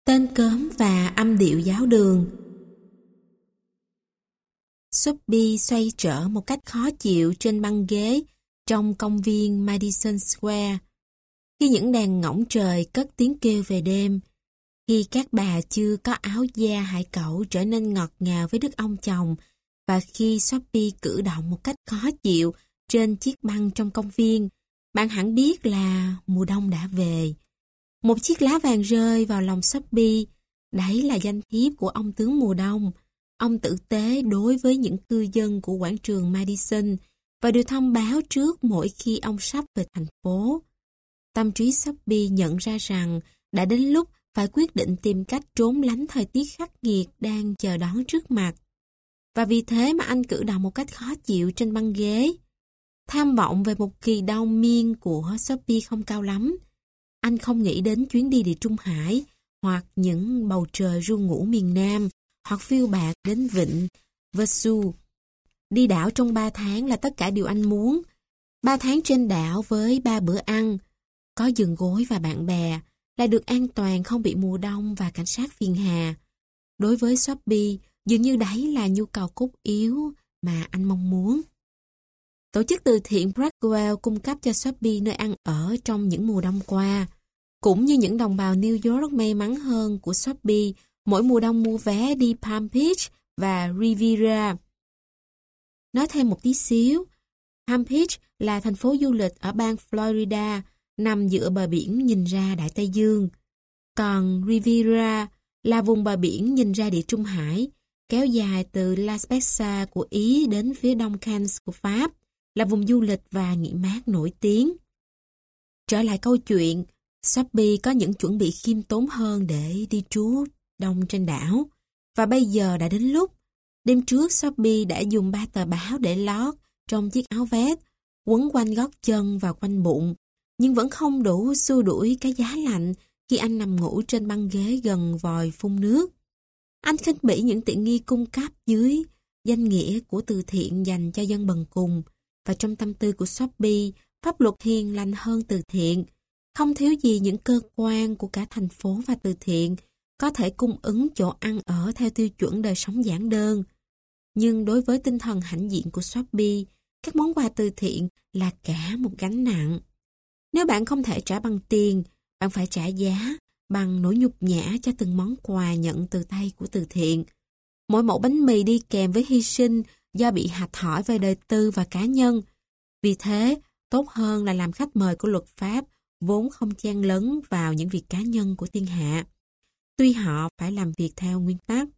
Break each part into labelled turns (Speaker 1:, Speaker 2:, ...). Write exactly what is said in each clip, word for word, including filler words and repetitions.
Speaker 1: Tên cớm và âm điệu giáo đường. Sophie xoay trở một cách khó chịu trên băng ghế trong công viên Madison Square. Khi những đèn ngỗng trời cất tiếng kêu về đêm, khi các bà chưa có áo da hải cẩu trở nên ngọt ngào với đức ông chồng, và khi Sophie cử động một cách khó chịu trên chiếc băng trong công viên, bạn hẳn biết là mùa đông đã về. Một chiếc lá vàng rơi vào lòng Sophie, đấy là danh thiếp của ông tướng mùa đông, ông tử tế đối với những cư dân của quảng trường Madison, và được thông báo trước mỗi khi ông sắp về thành phố. Tâm trí Sophie nhận ra rằng đã đến lúc phải quyết định tìm cách trốn lánh thời tiết khắc nghiệt đang chờ đón trước mặt. Và vì thế mà anh cử động một cách khó chịu trên băng ghế. Tham vọng về một kỳ đau miên của Sophie không cao lắm. Anh không nghĩ đến chuyến đi địa Trung Hải, hoặc những bầu trời ru ngủ miền Nam, hoặc phiêu bạt đến vịnh Vesu. Đi đảo trong ba tháng là tất cả điều anh muốn. Ba tháng trên đảo với ba bữa ăn, có giường gối và bạn bè, là được an toàn không bị mùa đông và cảnh sát phiền hà. Đối với Sophie, dường như đấy là nhu cầu cốt yếu mà anh mong muốn. Tổ chức từ thiện Brackwell cung cấp cho Sophie nơi ăn ở trong những mùa đông qua. Cũng như những đồng bào New York may mắn hơn của Sophie, mỗi mùa đông mua vé đi Palm Beach và Riviera. Nói thêm một tí xíu, Palm Beach là thành phố du lịch ở bang Florida, nằm giữa bờ biển nhìn ra Đại Tây Dương. Còn Riviera là vùng bờ biển nhìn ra Địa Trung Hải, kéo dài từ La Spezia của Ý đến phía đông Cannes của Pháp, là vùng du lịch và nghỉ mát nổi tiếng. Trở lại câu chuyện, Sophie có những chuẩn bị khiêm tốn hơn để đi trú đông trên đảo. Và bây giờ đã đến lúc. Đêm trước Sophie đã dùng ba tờ báo để lót trong chiếc áo vest, quấn quanh gót chân và quanh bụng, nhưng vẫn không đủ xua đuổi cái giá lạnh khi anh nằm ngủ trên băng ghế gần vòi phun nước. Anh khinh bỉ những tiện nghi cung cấp dưới danh nghĩa của từ thiện dành cho dân bần cùng, và trong tâm tư của Sophie, pháp luật hiền lành hơn từ thiện. Không thiếu gì những cơ quan của cả thành phố và từ thiện có thể cung ứng chỗ ăn ở theo tiêu chuẩn đời sống giản đơn. Nhưng đối với tinh thần hãnh diện của Sophie, các món quà từ thiện là cả một gánh nặng. Nếu bạn không thể trả bằng tiền, bạn phải trả giá bằng nỗi nhục nhã cho từng món quà nhận từ tay của từ thiện. Mỗi mẫu bánh mì đi kèm với hy sinh do bị hạch hỏi về đời tư và cá nhân. Vì thế, tốt hơn là làm khách mời của luật pháp vốn không chen lấn vào những việc cá nhân của thiên hạ. Tuy họ phải làm việc theo nguyên tắc.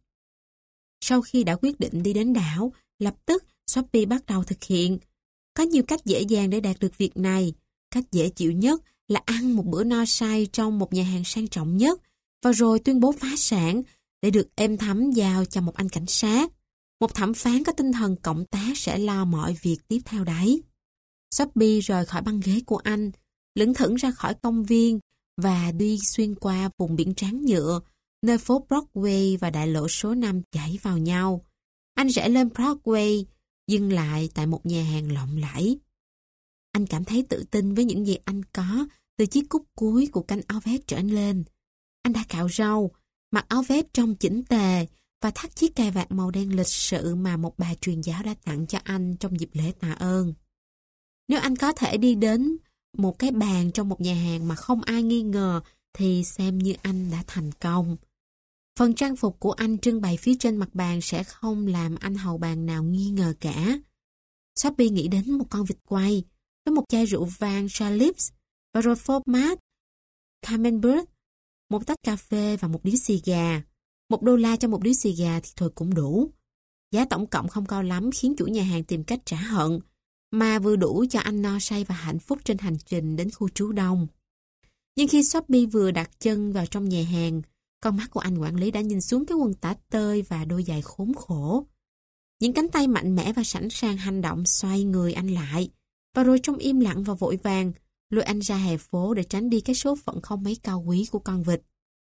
Speaker 1: Sau khi đã quyết định đi đến đảo, lập tức Sophie bắt đầu thực hiện. Có nhiều cách dễ dàng để đạt được việc này. Cách dễ chịu nhất là ăn một bữa no say trong một nhà hàng sang trọng nhất, và rồi tuyên bố phá sản để được êm thấm giao cho một anh cảnh sát. Một thẩm phán có tinh thần cộng tác sẽ lo mọi việc tiếp theo đấy. Sophie rời khỏi băng ghế của anh, lững thững ra khỏi công viên và đi xuyên qua vùng biển tráng nhựa, nơi phố Broadway và đại lộ số năm chảy vào nhau. Anh rẽ lên Broadway, dừng lại tại một nhà hàng lộng lẫy. Anh cảm thấy tự tin với những gì anh có từ chiếc cúc cuối của cánh áo vest trở lên. Anh đã cạo râu, mặc áo vest trông chỉnh tề và thắt chiếc cài vạt màu đen lịch sự mà một bà truyền giáo đã tặng cho anh trong dịp lễ tạ ơn. Nếu anh có thể đi đến một cái bàn trong một nhà hàng mà không ai nghi ngờ thì xem như anh đã thành công. Phần trang phục của anh trưng bày phía trên mặt bàn sẽ không làm anh hầu bàn nào nghi ngờ cả. Sophie nghĩ đến một con vịt quay với một chai rượu vang Chalips và rồi format Camembert, một tách cà phê và một điếu xì gà. Một đô la cho một điếu xì gà thì thôi cũng đủ. Giá tổng cộng không cao lắm khiến chủ nhà hàng tìm cách trả hận, mà vừa đủ cho anh no say và hạnh phúc trên hành trình đến khu trú đông. Nhưng khi Sophie vừa đặt chân vào trong nhà hàng, con mắt của anh quản lý đã nhìn xuống cái quần tả tơi và đôi giày khốn khổ. Những cánh tay mạnh mẽ và sẵn sàng hành động xoay người anh lại, và rồi trong im lặng và vội vàng, lôi anh ra hè phố để tránh đi cái số phận không mấy cao quý của con vịt.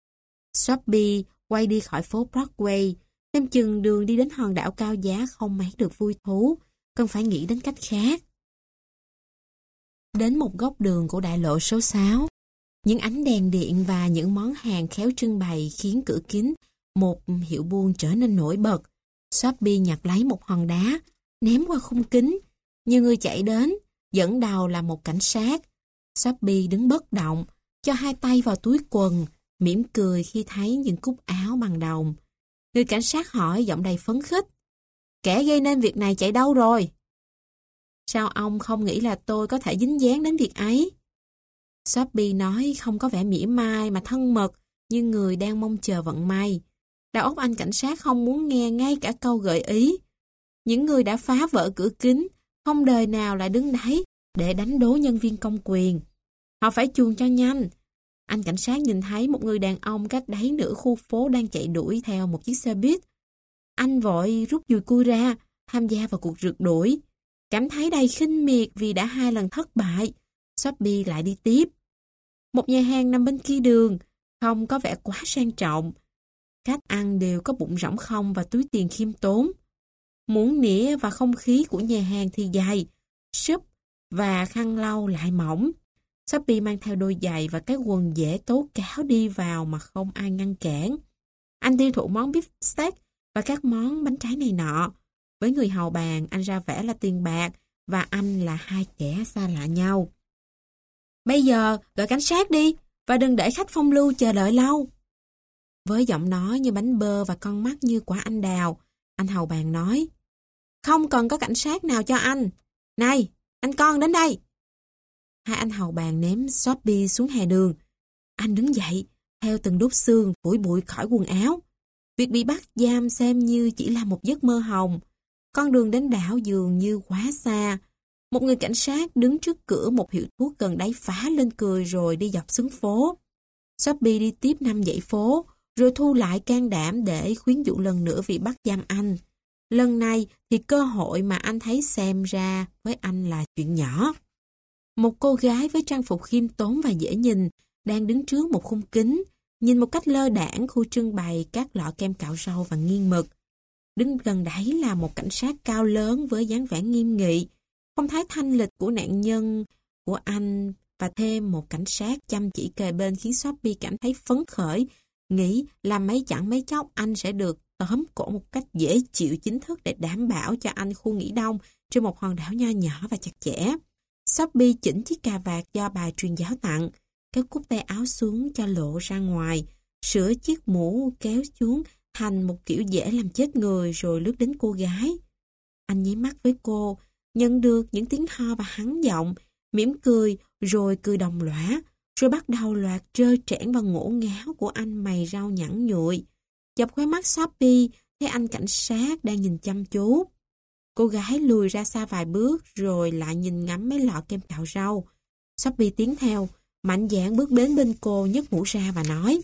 Speaker 1: Sophie quay đi khỏi phố Broadway, xem chừng đường đi đến hòn đảo cao giá không mấy được vui thú, cần phải nghĩ đến cách khác. Đến một góc đường của đại lộ số sáu, Những ánh đèn điện và những món hàng khéo trưng bày khiến cửa kính một hiệu buôn trở nên nổi bật. Sophie nhặt lấy một hòn đá, ném qua khung kính. Nhiều người chạy đến, dẫn đầu là một cảnh sát. Sophie đứng bất động, cho hai tay vào túi quần, mỉm cười khi thấy những cúc áo bằng đồng. Người cảnh sát hỏi giọng đầy phấn khích: "Kẻ gây nên việc này chạy đâu rồi?" "Sao ông không nghĩ là tôi có thể dính dáng đến việc ấy?" Sophie nói không có vẻ mỉa mai mà thân mật, như người đang mong chờ vận may. Đầu óc anh cảnh sát không muốn nghe ngay cả câu gợi ý. Những người đã phá vỡ cửa kính, không đời nào lại đứng đấy để đánh đố nhân viên công quyền. Họ phải chuồn cho nhanh. Anh cảnh sát nhìn thấy một người đàn ông cách đấy nửa khu phố đang chạy đuổi theo một chiếc xe buýt. Anh vội rút dùi cui ra, tham gia vào cuộc rượt đuổi. Cảm thấy đầy khinh miệt vì đã hai lần thất bại, Sophie lại đi tiếp. Một nhà hàng nằm bên kia đường, không có vẻ quá sang trọng. Khách ăn đều có bụng rỗng không và túi tiền khiêm tốn. Muỗng nĩa và không khí của nhà hàng thì dày, súp và khăn lau lại mỏng. Sophie mang theo đôi giày và cái quần dễ tố cáo đi vào mà không ai ngăn cản. Anh tiêu thụ món beef steak và các món bánh trái này nọ. Với người hầu bàn, anh ra vẻ là tiền bạc và anh là hai kẻ xa lạ nhau. "Bây giờ gọi cảnh sát đi và đừng để khách phong lưu chờ đợi lâu." Với giọng nói như bánh bơ và con mắt như quả anh đào, anh hầu bàn nói: "Không cần có cảnh sát nào cho anh. Này, anh con đến đây." Hai anh hầu bàn ném Sophie xuống hè đường. Anh đứng dậy, theo từng đốt xương phủi bụi khỏi quần áo. Việc bị bắt giam xem như chỉ là một giấc mơ hồng. Con đường đến đảo dường như quá xa. Một người cảnh sát đứng trước cửa một hiệu thuốc gần đấy phá lên cười rồi đi dọc xuống phố. Sophie đi tiếp năm dãy phố, rồi thu lại can đảm để khuyến dụ lần nữa vì bắt giam anh. Lần này thì cơ hội mà anh thấy xem ra với anh là chuyện nhỏ. Một cô gái với trang phục khiêm tốn và dễ nhìn đang đứng trước một khung kính, nhìn một cách lơ đãng khu trưng bày các lọ kem cạo râu và nghiền mực. Đứng gần đấy là một cảnh sát cao lớn với dáng vẻ nghiêm nghị, phong thái thanh lịch của nạn nhân của anh và thêm một cảnh sát chăm chỉ kề bên khiến Sophie cảm thấy phấn khởi, nghĩ là mấy chẳng mấy chốc anh sẽ được tóm cổ một cách dễ chịu chính thức để đảm bảo cho anh khu nghỉ đông trên một hòn đảo nho nhỏ và chặt chẽ. Sophie chỉnh chiếc cà vạt do bà truyền giáo tặng, kéo cúc tay áo xuống cho lộ ra ngoài, sửa chiếc mũ kéo xuống thành một kiểu dễ làm chết người rồi lướt đến cô gái. Anh nháy mắt với cô, nhận được những tiếng ho và hắn giọng, mỉm cười rồi cười đồng lõa, rồi bắt đầu loạt trơ trẽn và ngổ ngáo của anh mày rau nhẵn nhụi. Dọc khóe mắt Sophie thấy anh cảnh sát đang nhìn chăm chú. Cô gái lùi ra xa vài bước rồi lại nhìn ngắm mấy lọ kem cạo rau. Sophie tiến theo, mạnh dạn bước đến bên cô, nhấc mũ ra và nói: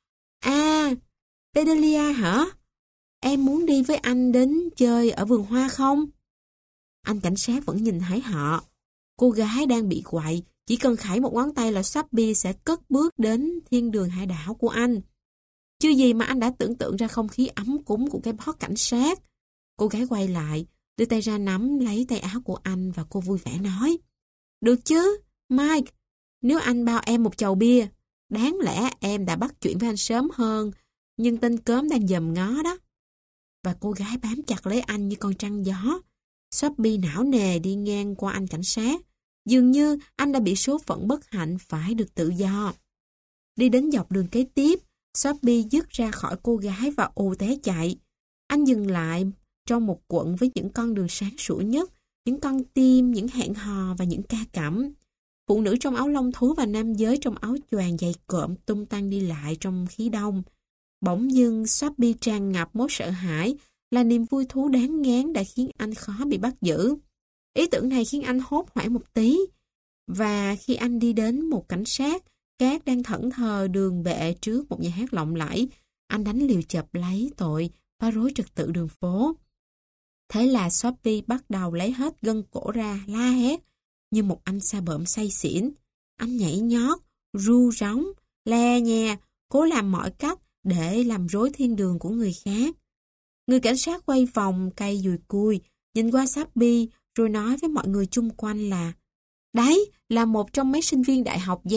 Speaker 1: "À, Bedelia hả? Em muốn đi với anh đến chơi ở vườn hoa không?" Anh cảnh sát vẫn nhìn thấy họ. Cô gái đang bị quậy, chỉ cần khải một ngón tay là Sophie sẽ cất bước đến thiên đường hải đảo của anh. Chưa gì mà anh đã tưởng tượng ra không khí ấm cúng của cái boss cảnh sát. Cô gái quay lại, đưa tay ra nắm lấy tay áo của anh và cô vui vẻ nói: "Được chứ, Mike, nếu anh bao em một chầu bia, đáng lẽ em đã bắt chuyện với anh sớm hơn, nhưng tên cớm đang dòm ngó đó." Và cô gái bám chặt lấy anh như con trăng gió. Sophie não nề đi ngang qua anh cảnh sát. Dường như anh đã bị số phận bất hạnh phải được tự do. Đi đến dọc đường kế tiếp, Sophie dứt ra khỏi cô gái và ù té chạy. Anh dừng lại trong một quận với những con đường sáng sủa nhất, những con tim, những hẹn hò và những ca cẩm. Phụ nữ trong áo lông thú và nam giới trong áo choàng dày cộm tung tăng đi lại trong khí đông. Bỗng dưng Sophie tràn ngập mối sợ hãi, là niềm vui thú đáng ngán đã khiến anh khó bị bắt giữ. Ý tưởng này khiến anh hốt hoảng một tí. Và khi anh đi đến một cảnh sát, Cát đang thẫn thờ đường bệ trước một nhà hát lộng lẫy, anh đánh liều chập lấy tội phá rối trật tự đường phố. Thế là Sophie bắt đầu lấy hết gân cổ ra, la hét như một anh sa bợm say xỉn. Anh nhảy nhót, ru rống, le nhè, cố làm mọi cách để làm rối thiên đường của người khác. Người cảnh sát quay vòng cây dùi cui, nhìn qua Sophie rồi nói với mọi người chung quanh là: "Đấy là một trong mấy sinh viên đại học Yale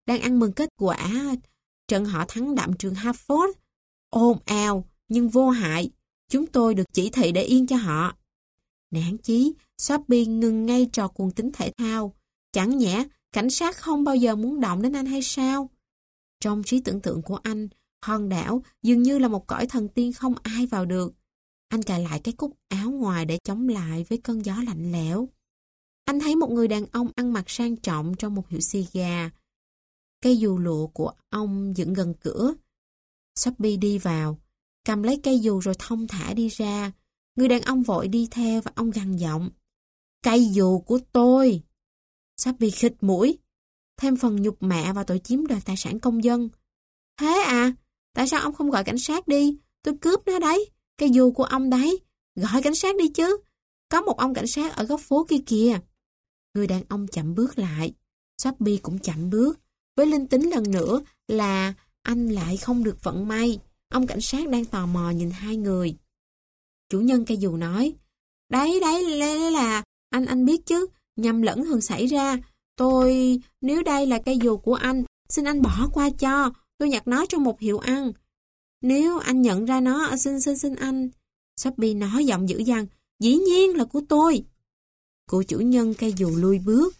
Speaker 1: đang ăn mừng kết quả trận họ thắng đậm trường Hartford. Ồn ào, nhưng vô hại. Chúng tôi được chỉ thị để yên cho họ. Nản chí, Sophie ngừng ngay trò cuồng tín thể thao. Chẳng nhẽ, cảnh sát không bao giờ muốn động đến anh hay sao? Trong trí tưởng tượng của anh, hòn đảo dường như là một cõi thần tiên không ai vào được. Anh cài lại cái cúc áo ngoài để chống lại với cơn gió lạnh lẽo. Anh thấy một người đàn ông ăn mặc sang trọng trong một hiệu xì gà. Cây dù lụa của ông dựng gần cửa. Sophie đi vào, cầm lấy cây dù rồi thong thả đi ra. Người đàn ông vội đi theo và ông gằn giọng. Cây dù của tôi! Sophie khịt mũi, thêm phần nhục mạ và tội chiếm đoạt tài sản công dân. Thế à? Tại sao ông không gọi cảnh sát đi? Tôi cướp nó đấy. Cây dù của ông đấy. Gọi cảnh sát đi chứ. Có một ông cảnh sát ở góc phố kia kìa. Người đàn ông chậm bước lại. Sophie cũng chậm bước. Với linh tính lần nữa là anh lại không được vận may. Ông cảnh sát đang tò mò nhìn hai người. Chủ nhân cây dù nói. Đấy, đấy, đấy là... Anh, anh biết chứ. Nhầm lẫn thường xảy ra. Tôi... Nếu đây là cây dù của anh, xin anh bỏ qua cho. Tôi nhặt nó trong một hiệu ăn. Nếu anh nhận ra nó, xin xin xin anh. Sophie nói giọng dữ dằn. Dĩ nhiên là của tôi. Cô chủ nhân cây dù lui bước.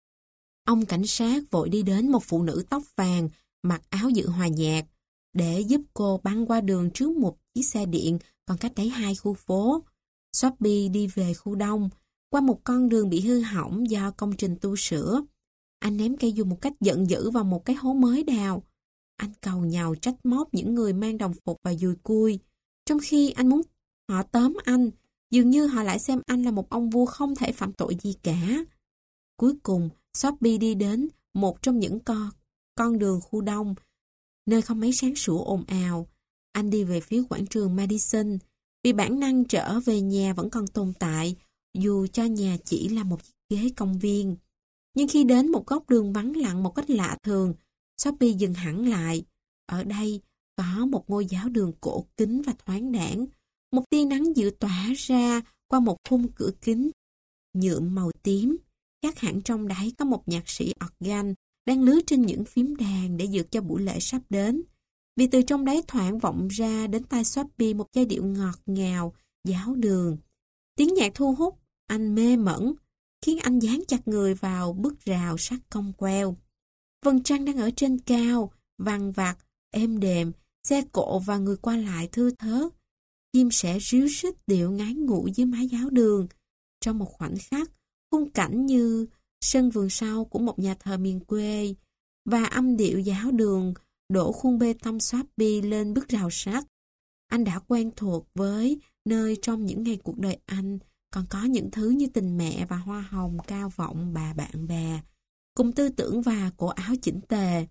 Speaker 1: Ông cảnh sát vội đi đến một phụ nữ tóc vàng, mặc áo dự hòa nhạc, để giúp cô băng qua đường trước một chiếc xe điện còn cách đấy hai khu phố. Sophie đi về khu đông, qua một con đường bị hư hỏng do công trình tu sửa. Anh ném cây dù một cách giận dữ vào một cái hố mới đào. Anh cầu nhàu trách móc những người mang đồng phục và dùi cui. Trong khi anh muốn họ tóm anh, dường như họ lại xem anh là một ông vua không thể phạm tội gì cả. Cuối cùng, Sophie đi đến một trong những con, con đường khu đông, nơi không mấy sáng sủa ồn ào. Anh đi về phía quảng trường Madison, vì bản năng trở về nhà vẫn còn tồn tại, dù cho nhà chỉ là một chiếc ghế công viên. Nhưng khi đến một góc đường vắng lặng một cách lạ thường, Sophie dừng hẳn lại. Ở đây có một ngôi giáo đường cổ kính và thoáng đãng. Một tia nắng dịu tỏa ra qua một khung cửa kính nhuộm màu tím. Chắc hẳn trong đấy có một nhạc sĩ organ đang lướt trên những phím đàn để dược cho buổi lễ sắp đến. Vì từ trong đấy thoảng vọng ra đến tai Sophie một giai điệu ngọt ngào, giáo đường. Tiếng nhạc thu hút, anh mê mẩn, khiến anh dán chặt người vào bức rào sắt cong queo. Vầng trăng đang ở trên cao, vằng vặc, êm đềm, xe cộ và người qua lại thưa thớt. Chim sẻ ríu rít điệu ngái ngủ dưới mái giáo đường. Trong một khoảnh khắc, khung cảnh như sân vườn sau của một nhà thờ miền quê và âm điệu giáo đường đổ khuôn bê tông Sophie lên bức rào sắt. Anh đã quen thuộc với nơi trong những ngày cuộc đời anh còn có những thứ như tình mẹ và hoa hồng cao vọng bà bạn bè, cùng tư tưởng và cổ áo chỉnh tề.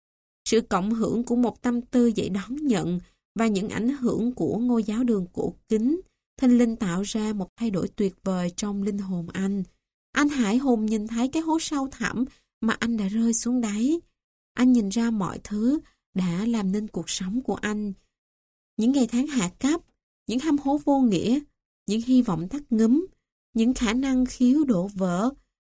Speaker 1: Sự cộng hưởng của một tâm tư dễ đón nhận và những ảnh hưởng của ngôi giáo đường cổ kính, thình lình tạo ra một thay đổi tuyệt vời trong linh hồn anh. Anh hãi hùng nhìn thấy cái hố sâu thẳm mà anh đã rơi xuống đáy. Anh nhìn ra mọi thứ đã làm nên cuộc sống của anh. Những ngày tháng hạ cấp, những hăm hố vô nghĩa, những hy vọng tắt ngúm, những khả năng khiếu đổ vỡ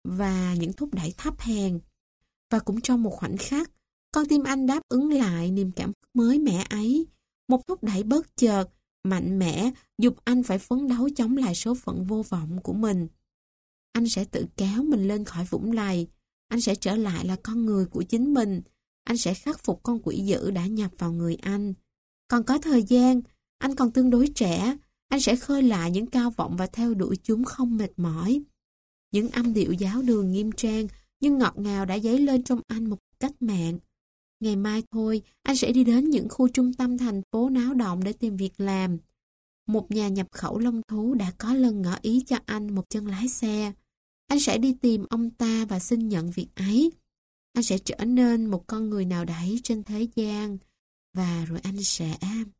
Speaker 1: và những thúc đẩy thấp hèn. Và cũng trong một khoảnh khắc, con tim anh đáp ứng lại niềm cảm hứng mới mẻ ấy. Một thúc đẩy bất chợt, mạnh mẽ, giúp anh phải phấn đấu chống lại số phận vô vọng của mình. Anh sẽ tự kéo mình lên khỏi vũng lầy. Anh sẽ trở lại là con người của chính mình. Anh sẽ khắc phục con quỷ dữ đã nhập vào người anh. Còn có thời gian, anh còn tương đối trẻ. Anh sẽ khơi lại những cao vọng và theo đuổi chúng không mệt mỏi. Những âm điệu giáo đường nghiêm trang nhưng ngọt ngào đã dấy lên trong anh một cách mạng. Ngày mai thôi, anh sẽ đi đến những khu trung tâm thành phố náo động để tìm việc làm. Một nhà nhập khẩu lông thú đã có lần ngỏ ý cho anh một chân lái xe. Anh sẽ đi tìm ông ta và xin nhận việc ấy. Anh sẽ trở nên một con người nào đấy trên thế gian. Và rồi anh sẽ...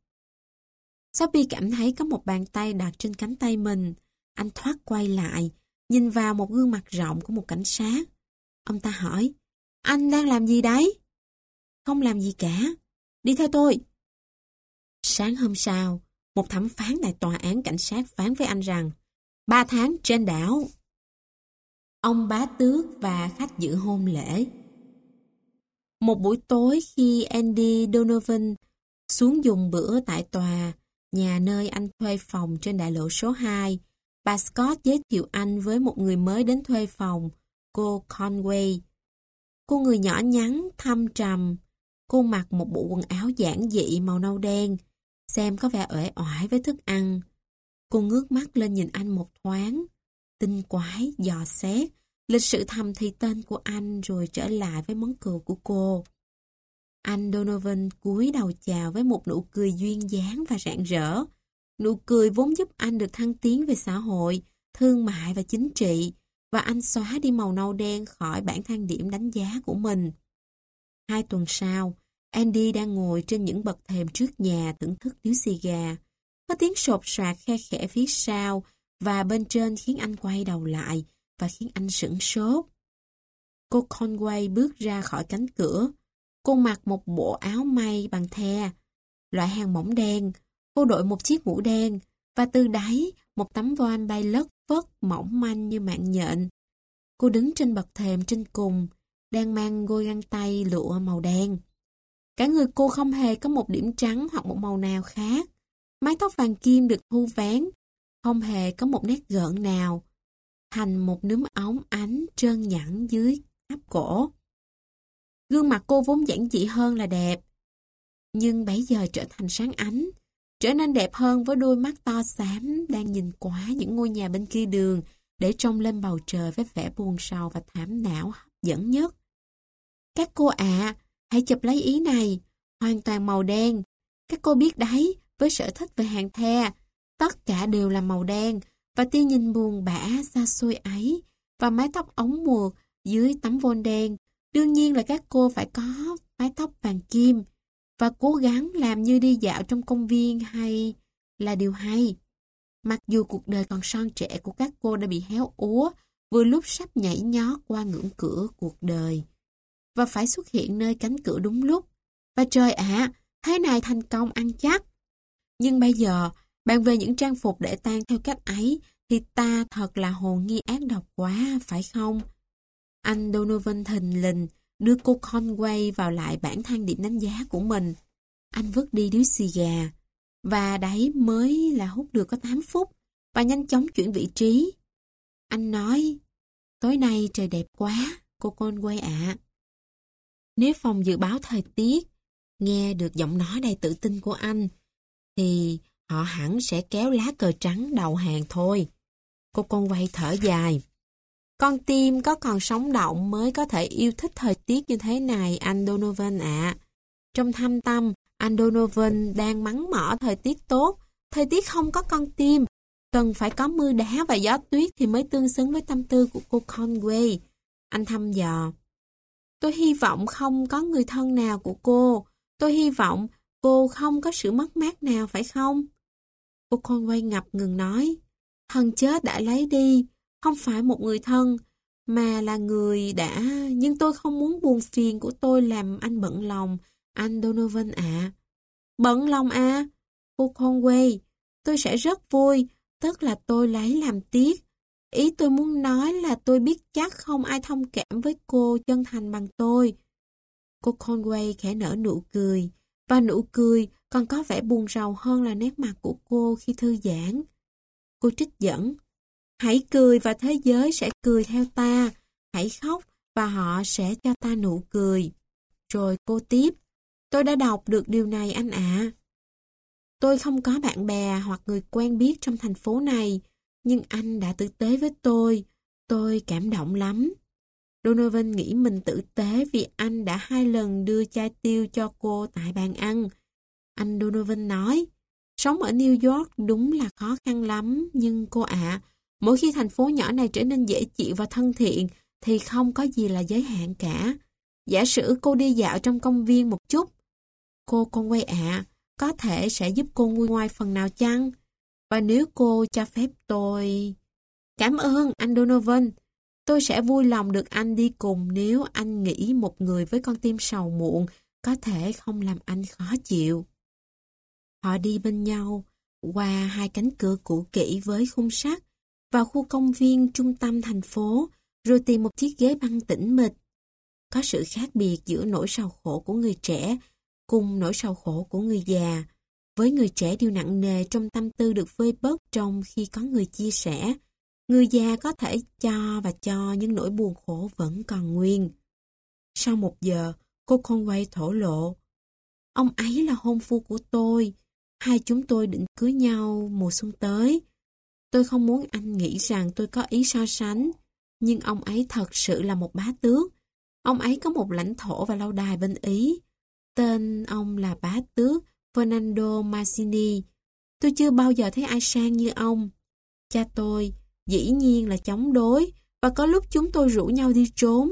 Speaker 1: Sophie cảm thấy có một bàn tay đặt trên cánh tay mình. Anh thoát quay lại, nhìn vào một gương mặt rộng của một cảnh sát. Ông ta hỏi, anh đang làm gì đấy? Không làm gì cả. Đi theo tôi. Sáng hôm sau, một thẩm phán tại tòa án cảnh sát phán với anh rằng ba tháng trên đảo. Ông bá tước và khách dự hôn lễ. Một buổi tối khi Andy Donovan xuống dùng bữa tại tòa, nhà nơi anh thuê phòng trên đại lộ số hai, bà Scott giới thiệu anh với một người mới đến thuê phòng, cô Conway. Cô người nhỏ nhắn, thâm trầm. Cô mặc một bộ quần áo giản dị màu nâu đen, xem có vẻ uể oải với thức ăn. Cô ngước mắt lên nhìn anh một thoáng, tinh quái, dò xét, lịch sự thầm thì tên của anh rồi trở lại với món cừu của cô. Anh Donovan cúi đầu chào với một nụ cười duyên dáng và rạng rỡ. Nụ cười vốn giúp anh được thăng tiến về xã hội, thương mại và chính trị, và anh xóa đi màu nâu đen khỏi bảng thang điểm đánh giá của mình. Hai tuần sau, Andy đang ngồi trên những bậc thềm trước nhà thưởng thức điếu xì gà. Có tiếng sột soạt khe khẽ phía sau và bên trên khiến anh quay đầu lại và khiến anh sửng sốt. Cô Conway bước ra khỏi cánh cửa. Cô mặc một bộ áo may bằng the, loại hàng mỏng đen. Cô đội một chiếc mũ đen và từ đáy một tấm voan bay lất phất mỏng manh như mạng nhện. Cô đứng trên bậc thềm trên cùng, đang mang gôi găng tay lụa màu đen. Cả người cô không hề có một điểm trắng hoặc một màu nào khác. Mái tóc vàng kim được thu vén, không hề có một nét gợn nào, thành một núm óng ánh trơn nhẵn dưới khắp cổ. Gương mặt cô vốn giản dị hơn là đẹp, nhưng bấy giờ trở thành sáng ánh, trở nên đẹp hơn với đôi mắt to xám đang nhìn qua những ngôi nhà bên kia đường để trông lên bầu trời với vẻ buồn sầu và thảm não hấp dẫn nhất. Các cô ạ, hãy chụp lấy ý này, hoàn toàn màu đen. Các cô biết đấy, với sở thích về hàng the, tất cả đều là màu đen, và tia nhìn buồn bã xa xôi ấy, và mái tóc ống mượt dưới tấm vôn đen. Đương nhiên là các cô phải có mái tóc vàng kim, và cố gắng làm như đi dạo trong công viên hay là điều hay. Mặc dù cuộc đời còn son trẻ của các cô đã bị héo úa, vừa lúc sắp nhảy nhót qua ngưỡng cửa cuộc đời, và phải xuất hiện nơi cánh cửa đúng lúc. Và trời ạ, thế này thành công ăn chắc. Nhưng bây giờ, bàn về những trang phục để tang theo cách ấy, thì ta thật là hồ nghi ác độc quá, phải không? Anh Donovan thình lình đưa cô Conway vào lại bảng thang điểm đánh giá của mình. Anh vứt đi điếu xì gà, và đấy mới là hút được có tám phút, và nhanh chóng chuyển vị trí. Anh nói, tối nay trời đẹp quá, cô Conway ạ. Nếu phòng dự báo thời tiết nghe được giọng nói đầy tự tin của anh, thì họ hẳn sẽ kéo lá cờ trắng đầu hàng thôi. Cô Conway thở dài. Con tim có còn sống động mới có thể yêu thích thời tiết như thế này, anh Donovan ạ. Trong thâm tâm, anh Donovan đang mắng mỏ thời tiết tốt. Thời tiết không có con tim. Cần phải có mưa đá và gió tuyết thì mới tương xứng với tâm tư của cô Conway. Anh thăm dò. Tôi hy vọng không có người thân nào của cô. Tôi hy vọng cô không có sự mất mát nào, phải không? Cô Conway ngập ngừng nói. Thần chết đã lấy đi. Không phải một người thân, mà là người đã... Nhưng tôi không muốn buồn phiền của tôi làm anh bận lòng, anh Donovan ạ. Bận lòng à? Cô Conway, tôi sẽ rất vui, tức là tôi lấy làm tiếc. Ý tôi muốn nói là tôi biết chắc không ai thông cảm với cô chân thành bằng tôi. Cô Conway khẽ nở nụ cười, và nụ cười còn có vẻ buồn rầu hơn là nét mặt của cô khi thư giãn. Cô trích dẫn. Hãy cười và thế giới sẽ cười theo ta. Hãy khóc và họ sẽ cho ta nụ cười. Rồi cô tiếp. Tôi đã đọc được điều này anh ạ. Tôi không có bạn bè hoặc người quen biết trong thành phố này, nhưng anh đã tử tế với tôi. Tôi cảm động lắm. Donovan nghĩ mình tử tế vì anh đã hai lần đưa chai tiêu cho cô tại bàn ăn. Anh Donovan nói, sống ở New York đúng là khó khăn lắm, nhưng cô ạ, mỗi khi thành phố nhỏ này trở nên dễ chịu và thân thiện, thì không có gì là giới hạn cả. Giả sử cô đi dạo trong công viên một chút. Cô Conway ạ, có thể sẽ giúp cô nguôi ngoai phần nào chăng? Và nếu cô cho phép tôi... Cảm ơn anh Donovan. Tôi sẽ vui lòng được anh đi cùng nếu anh nghĩ một người với con tim sầu muộn có thể không làm anh khó chịu. Họ đi bên nhau qua hai cánh cửa cũ kỹ với khung sắt vào khu công viên trung tâm thành phố, rồi tìm một chiếc ghế băng tĩnh mịch. có sự khác biệt giữa nỗi sầu khổ của người trẻ cùng nỗi sầu khổ của người già. Với người trẻ điều nặng nề trong tâm tư được vơi bớt trong khi có người chia sẻ. Người già có thể cho và cho nhưng nỗi buồn khổ vẫn còn nguyên. Sau một giờ, cô Conway thổ lộ. Ông ấy là hôn phu của tôi. Hai chúng tôi định cưới nhau mùa xuân tới. Tôi không muốn anh nghĩ rằng tôi có ý so sánh. Nhưng ông ấy thật sự là một bá tước. Ông ấy có một lãnh thổ và lâu đài bên Ý. Tên ông là bá tước Fernando Mazzini. Tôi chưa bao giờ thấy ai sang như ông. Cha tôi dĩ nhiên là chống đối và có lúc chúng tôi rủ nhau đi trốn.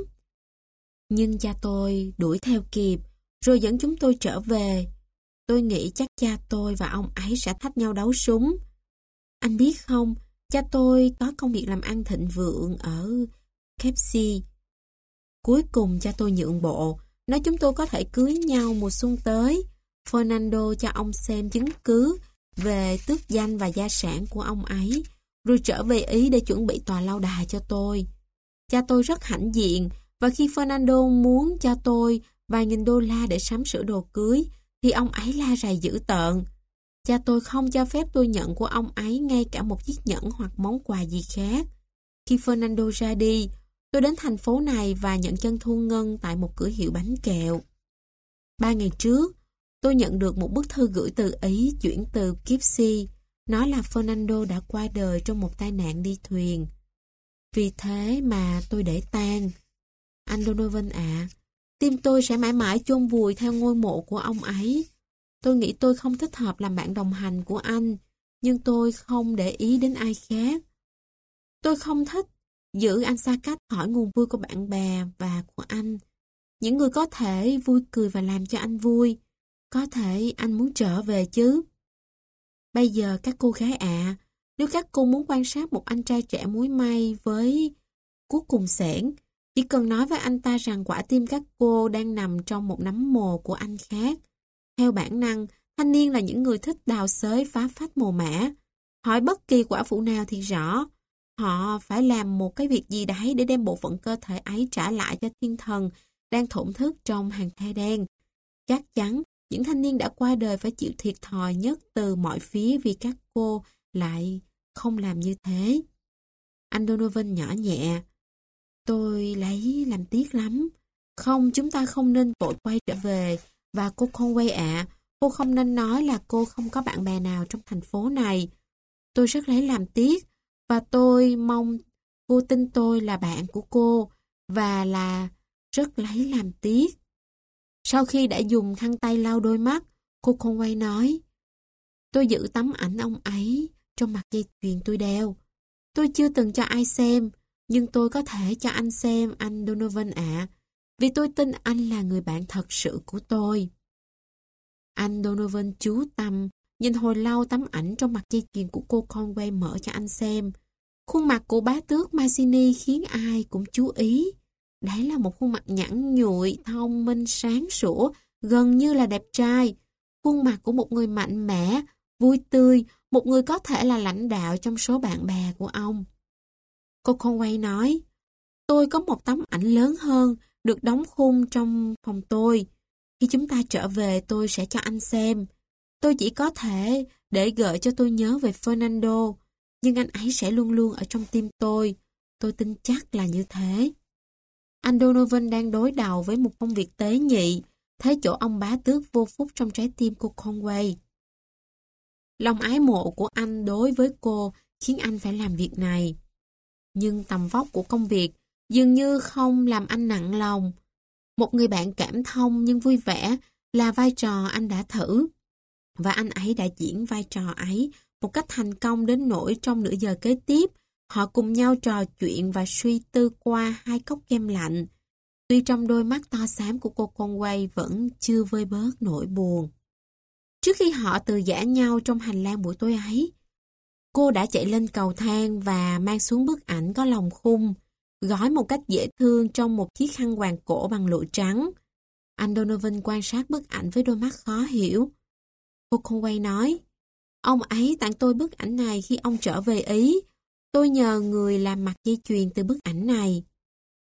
Speaker 1: Nhưng cha tôi đuổi theo kịp rồi dẫn chúng tôi trở về. Tôi nghĩ chắc cha tôi và ông ấy sẽ thách nhau đấu súng. Anh biết không, cha tôi có công việc làm ăn thịnh vượng ở Kepsi. Cuối cùng cha tôi nhượng bộ, nói chúng tôi có thể cưới nhau mùa xuân tới. Fernando cho ông xem chứng cứ về tước danh và gia sản của ông ấy, rồi trở về Ý để chuẩn bị tòa lâu đài cho tôi. Cha tôi rất hãnh diện, và khi Fernando muốn cho tôi vài nghìn đô la để sắm sửa đồ cưới, thì ông ấy la rầy dữ tợn. Cha tôi không cho phép tôi nhận của ông ấy ngay cả một chiếc nhẫn hoặc món quà gì khác. Khi Fernando ra đi, tôi đến thành phố này và nhận chân thu ngân tại một cửa hiệu bánh kẹo. Ba ngày trước, tôi nhận được một bức thư gửi từ Ý chuyển từ Kipsi, nói là Fernando đã qua đời trong một tai nạn đi thuyền. Vì thế mà tôi để tang. Anh Donovan ạ, à, tim tôi sẽ mãi mãi chôn vùi theo ngôi mộ của ông ấy. Tôi nghĩ tôi không thích hợp làm bạn đồng hành của anh, nhưng tôi không để ý đến ai khác. Tôi không thích giữ anh xa cách khỏi nguồn vui của bạn bè và của anh. Những người có thể vui cười và làm cho anh vui. Có thể anh muốn trở về chứ. Bây giờ các cô gái ạ, à, nếu các cô muốn quan sát một anh trai trẻ muối may với cuốc cùng xẻng, chỉ cần nói với anh ta rằng quả tim các cô đang nằm trong một nấm mồ của anh khác. Theo bản năng, thanh niên là những người thích đào xới phá phách mồ mả. Hỏi bất kỳ quả phụ nào thì rõ. Họ phải làm một cái việc gì đấy để đem bộ phận cơ thể ấy trả lại cho thiên thần đang thổn thức trong hàng thê đen. Chắc chắn, những thanh niên đã qua đời phải chịu thiệt thòi nhất từ mọi phía vì các cô lại không làm như thế. Anh Donovan nhỏ nhẹ. Tôi lấy làm tiếc lắm. Không, chúng ta không nên vội quay trở về. Và cô Conway ạ, à, cô không nên nói là cô không có bạn bè nào trong thành phố này. Tôi rất lấy làm tiếc. Và tôi mong cô tin tôi là bạn của cô. Và là rất lấy làm tiếc. Sau khi đã dùng khăn tay lau đôi mắt, cô Conway nói, tôi giữ tấm ảnh ông ấy trong mặt dây chuyền tôi đeo. Tôi chưa từng cho ai xem, nhưng tôi có thể cho anh xem, anh Donovan ạ, à, vì tôi tin anh là người bạn thật sự của tôi. Anh Donovan chú tâm, nhìn hồi lâu tấm ảnh trong mặt dây chuyền của cô Conway mở cho anh xem. Khuôn mặt của bá tước Mazzini khiến ai cũng chú ý. Đấy là một khuôn mặt nhẵn nhụi, thông minh, sáng sủa, gần như là đẹp trai. Khuôn mặt của một người mạnh mẽ, vui tươi, một người có thể là lãnh đạo trong số bạn bè của ông. Cô Conway nói, tôi có một tấm ảnh lớn hơn, được đóng khung trong phòng tôi. Khi chúng ta trở về tôi sẽ cho anh xem. Tôi chỉ có thể để gợi cho tôi nhớ về Fernando, nhưng anh ấy sẽ luôn luôn ở trong tim tôi. Tôi tin chắc là như thế. Anh Donovan đang đối đầu với một công việc tế nhị, thế chỗ ông bá tước vô phúc trong trái tim cô Conway. Lòng ái mộ của anh đối với cô khiến anh phải làm việc này. Nhưng tầm vóc của công việc dường như không làm anh nặng lòng. Một người bạn cảm thông nhưng vui vẻ là vai trò anh đã thử. Và anh ấy đã diễn vai trò ấy một cách thành công đến nỗi trong nửa giờ kế tiếp, họ cùng nhau trò chuyện và suy tư qua hai cốc kem lạnh. Tuy trong đôi mắt to xám của cô Conway vẫn chưa vơi bớt nỗi buồn. Trước khi họ từ giã nhau trong hành lang buổi tối ấy, cô đã chạy lên cầu thang và mang xuống bức ảnh có lồng khung, gói một cách dễ thương trong một chiếc khăn quàng cổ bằng lụa trắng. Anh Donovan quan sát bức ảnh với đôi mắt khó hiểu. Cô Conway nói, ông ấy tặng tôi bức ảnh này khi ông trở về Ý. Tôi nhờ người làm mặt dây chuyền từ bức ảnh này.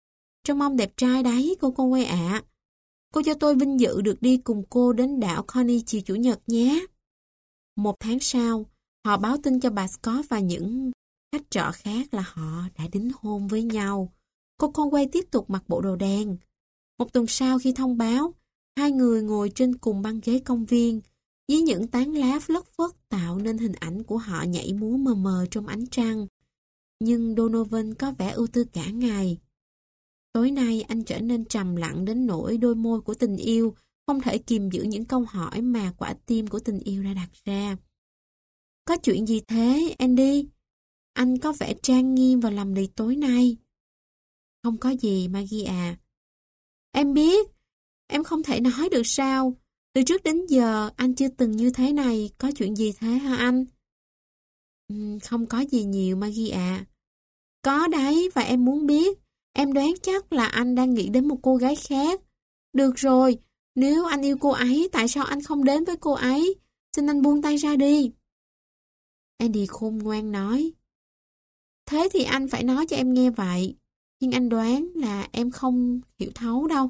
Speaker 1: trông ông đẹp trai đấy, cô Conway ạ. Cô cho tôi vinh dự được đi cùng cô đến đảo Coney chiều Chủ nhật nhé. Một tháng sau, họ báo tin cho bà Scott và những khách trọ khác là họ đã đính hôn với nhau. Cô Conway tiếp tục mặc bộ đồ đen. Một tuần sau khi thông báo, hai người ngồi trên cùng băng ghế công viên, với những tán lá lất phất tạo nên hình ảnh của họ nhảy múa mờ mờ trong ánh trăng. Nhưng Donovan có vẻ ưu tư cả ngày. Tối nay anh trở nên trầm lặng đến nỗi đôi môi của tình yêu không thể kìm giữ những câu hỏi mà quả tim của tình yêu đã đặt ra. Có chuyện gì thế, Andy? Anh có vẻ trang nghiêm và lầm lì tối nay. Không có gì, Maggie à. Em biết, em không thể nói được sao. Từ trước đến giờ anh chưa từng như thế này. Có chuyện gì thế hả anh? Uhm, không có gì nhiều, Maggie à. Có đấy, và em muốn biết. Em đoán chắc là anh đang nghĩ đến một cô gái khác. Được rồi, nếu anh yêu cô ấy, tại sao anh không đến với cô ấy? Xin anh buông tay ra đi. Andy khôn ngoan nói. Thế thì anh phải nói cho em nghe vậy. Nhưng anh đoán là em không hiểu thấu đâu.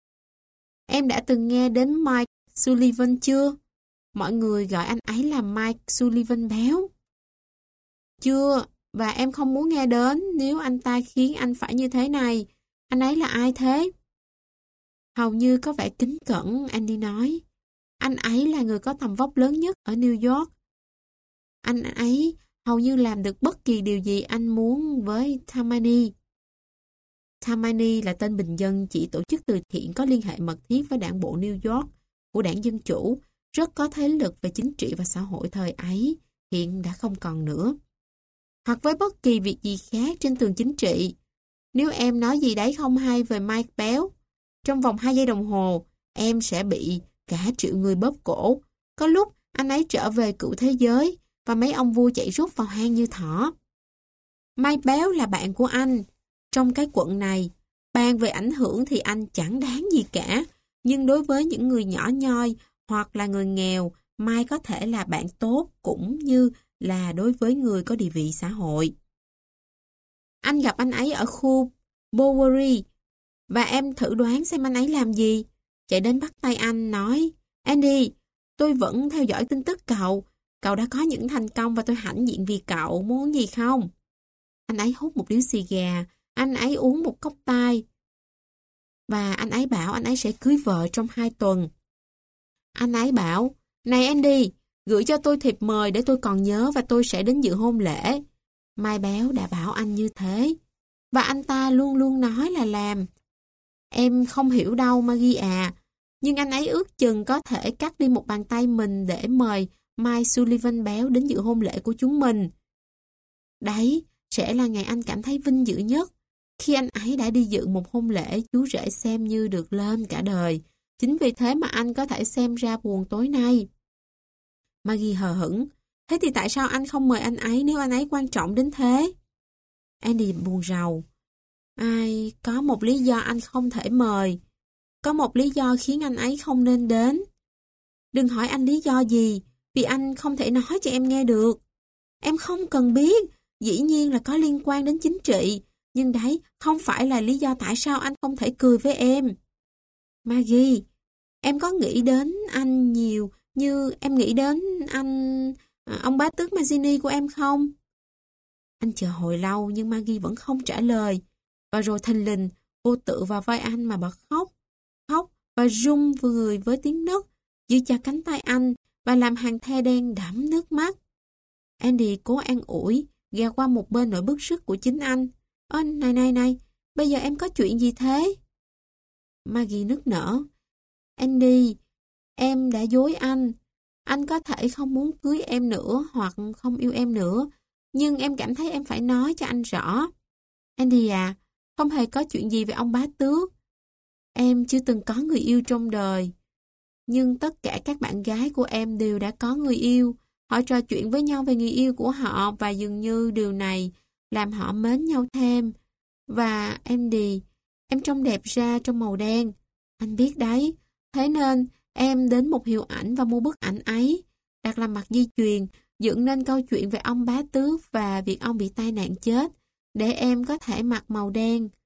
Speaker 1: Em đã từng nghe đến Mike Sullivan chưa? Mọi người gọi anh ấy là Mike Sullivan béo. Chưa, và em không muốn nghe đến nếu anh ta khiến anh phải như thế này. Anh ấy là ai thế? Hầu như có vẻ kính cẩn, Andy nói. Anh ấy là người có tầm vóc lớn nhất ở New York. Anh ấy hầu như làm được bất kỳ điều gì anh muốn với Tammany. Tammany là tên bình dân chỉ tổ chức từ thiện có liên hệ mật thiết với đảng bộ New York của đảng Dân Chủ, rất có thế lực về chính trị và xã hội thời ấy, hiện đã không còn nữa. Hoặc với bất kỳ việc gì khác trên tường chính trị. Nếu em nói gì đấy không hay về Mike béo, trong vòng hai giây đồng hồ, em sẽ bị cả triệu người bóp cổ. Có lúc anh ấy trở về cựu thế giới và mấy ông vua chạy rút vào hang như thỏ. Mike béo là bạn của anh. Trong cái quận này, bàn về ảnh hưởng thì anh chẳng đáng gì cả. Nhưng đối với những người nhỏ nhoi hoặc là người nghèo, Mike có thể là bạn tốt cũng như là đối với người có địa vị xã hội. Anh gặp anh ấy ở khu Bowery và em thử đoán xem anh ấy làm gì. Chạy đến bắt tay anh nói, Andy, tôi vẫn theo dõi tin tức cậu. Cậu đã có những thành công và tôi hãnh diện vì cậu. Muốn gì không? Anh ấy hút một điếu xì gà. Anh ấy uống một cốc tai. Và anh ấy bảo anh ấy sẽ cưới vợ trong hai tuần. Anh ấy bảo, này Andy, gửi cho tôi thiệp mời để tôi còn nhớ và tôi sẽ đến dự hôn lễ. Mai béo đã bảo anh như thế. Và anh ta luôn luôn nói là làm. Em không hiểu đâu Maggie à. Nhưng anh ấy ước chừng có thể cắt đi một bàn tay mình để mời Mike Sullivan béo đến dự hôn lễ của chúng mình. Đấy sẽ là ngày anh cảm thấy vinh dự nhất. Khi anh ấy đã đi dự một hôn lễ, chú rể xem như được lên cả đời. Chính vì thế mà anh có thể xem ra buồn tối nay. Maggie hờ hững. Thế thì tại sao anh không mời anh ấy nếu anh ấy quan trọng đến thế? Andy buồn rầu. Ai, có một lý do anh không thể mời. Có một lý do khiến anh ấy không nên đến. Đừng hỏi anh lý do gì, vì anh không thể nói cho em nghe được. Em không cần biết, dĩ nhiên là có liên quan đến chính trị. Nhưng đấy không phải là lý do tại sao anh không thể cười với em. Maggie, em có nghĩ đến anh nhiều như em nghĩ đến anh... ông bá tước Mazzini của em không? Anh chờ hồi lâu nhưng Maggie vẫn không trả lời. Và rồi thình lình, cô tự vào vai anh mà bật khóc. Khóc và rung người với tiếng nấc, giữ chặt cánh tay anh và làm hàng the đen đẫm nước mắt. Andy cố an ủi, gạt qua một bên nỗi bức rứt của chính anh. Ơ, này này này, bây giờ em có chuyện gì thế? Maggie nức nở. Andy, em đã dối anh. Anh có thể không muốn cưới em nữa hoặc không yêu em nữa, nhưng em cảm thấy em phải nói cho anh rõ. Andy à, không hề có chuyện gì về ông bá tước. Em chưa từng có người yêu trong đời. Nhưng tất cả các bạn gái của em đều đã có người yêu. Họ trò chuyện với nhau về người yêu của họ và dường như điều này làm họ mến nhau thêm. Và Andy, em trông đẹp ra trong màu đen. Anh biết đấy. Thế nên em đến một hiệu ảnh và mua bức ảnh ấy, đặt làm mặt dây chuyền, dựng nên câu chuyện về ông bá tước và việc ông bị tai nạn chết, để em có thể mặc màu đen.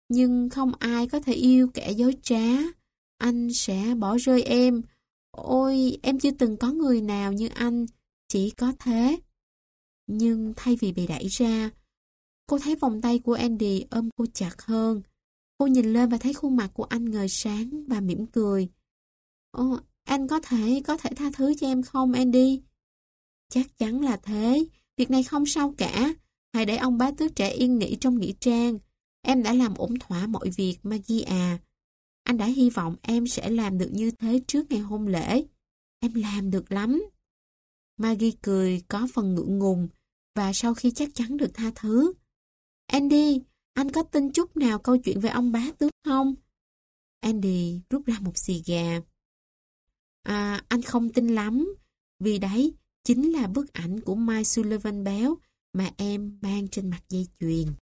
Speaker 1: Nhưng không ai có thể yêu kẻ dối trá. Anh sẽ bỏ rơi em. Ôi, em chưa từng có người nào như anh. Chỉ có thế. Nhưng thay vì bị đẩy ra, cô thấy vòng tay của Andy ôm cô chặt hơn. Cô nhìn lên và thấy khuôn mặt của anh ngời sáng và mỉm cười. Ồ, anh có thể, có thể tha thứ cho em không, Andy? Chắc chắn là thế. Việc này không sao cả. Hãy để ông bá tước trẻ yên nghỉ trong nghĩa trang. Em đã làm ổn thỏa mọi việc, Maggie à. Anh đã hy vọng em sẽ làm được như thế trước ngày hôn lễ. Em làm được lắm. Maggie cười có phần ngượng ngùng và sau khi chắc chắn được tha thứ. Andy, anh có tin chút nào câu chuyện về ông bá tước không? Andy rút ra một xì gà. À, anh không tin lắm. Vì đấy chính là bức ảnh của Mike Sullivan béo mà em mang trên mặt dây chuyền.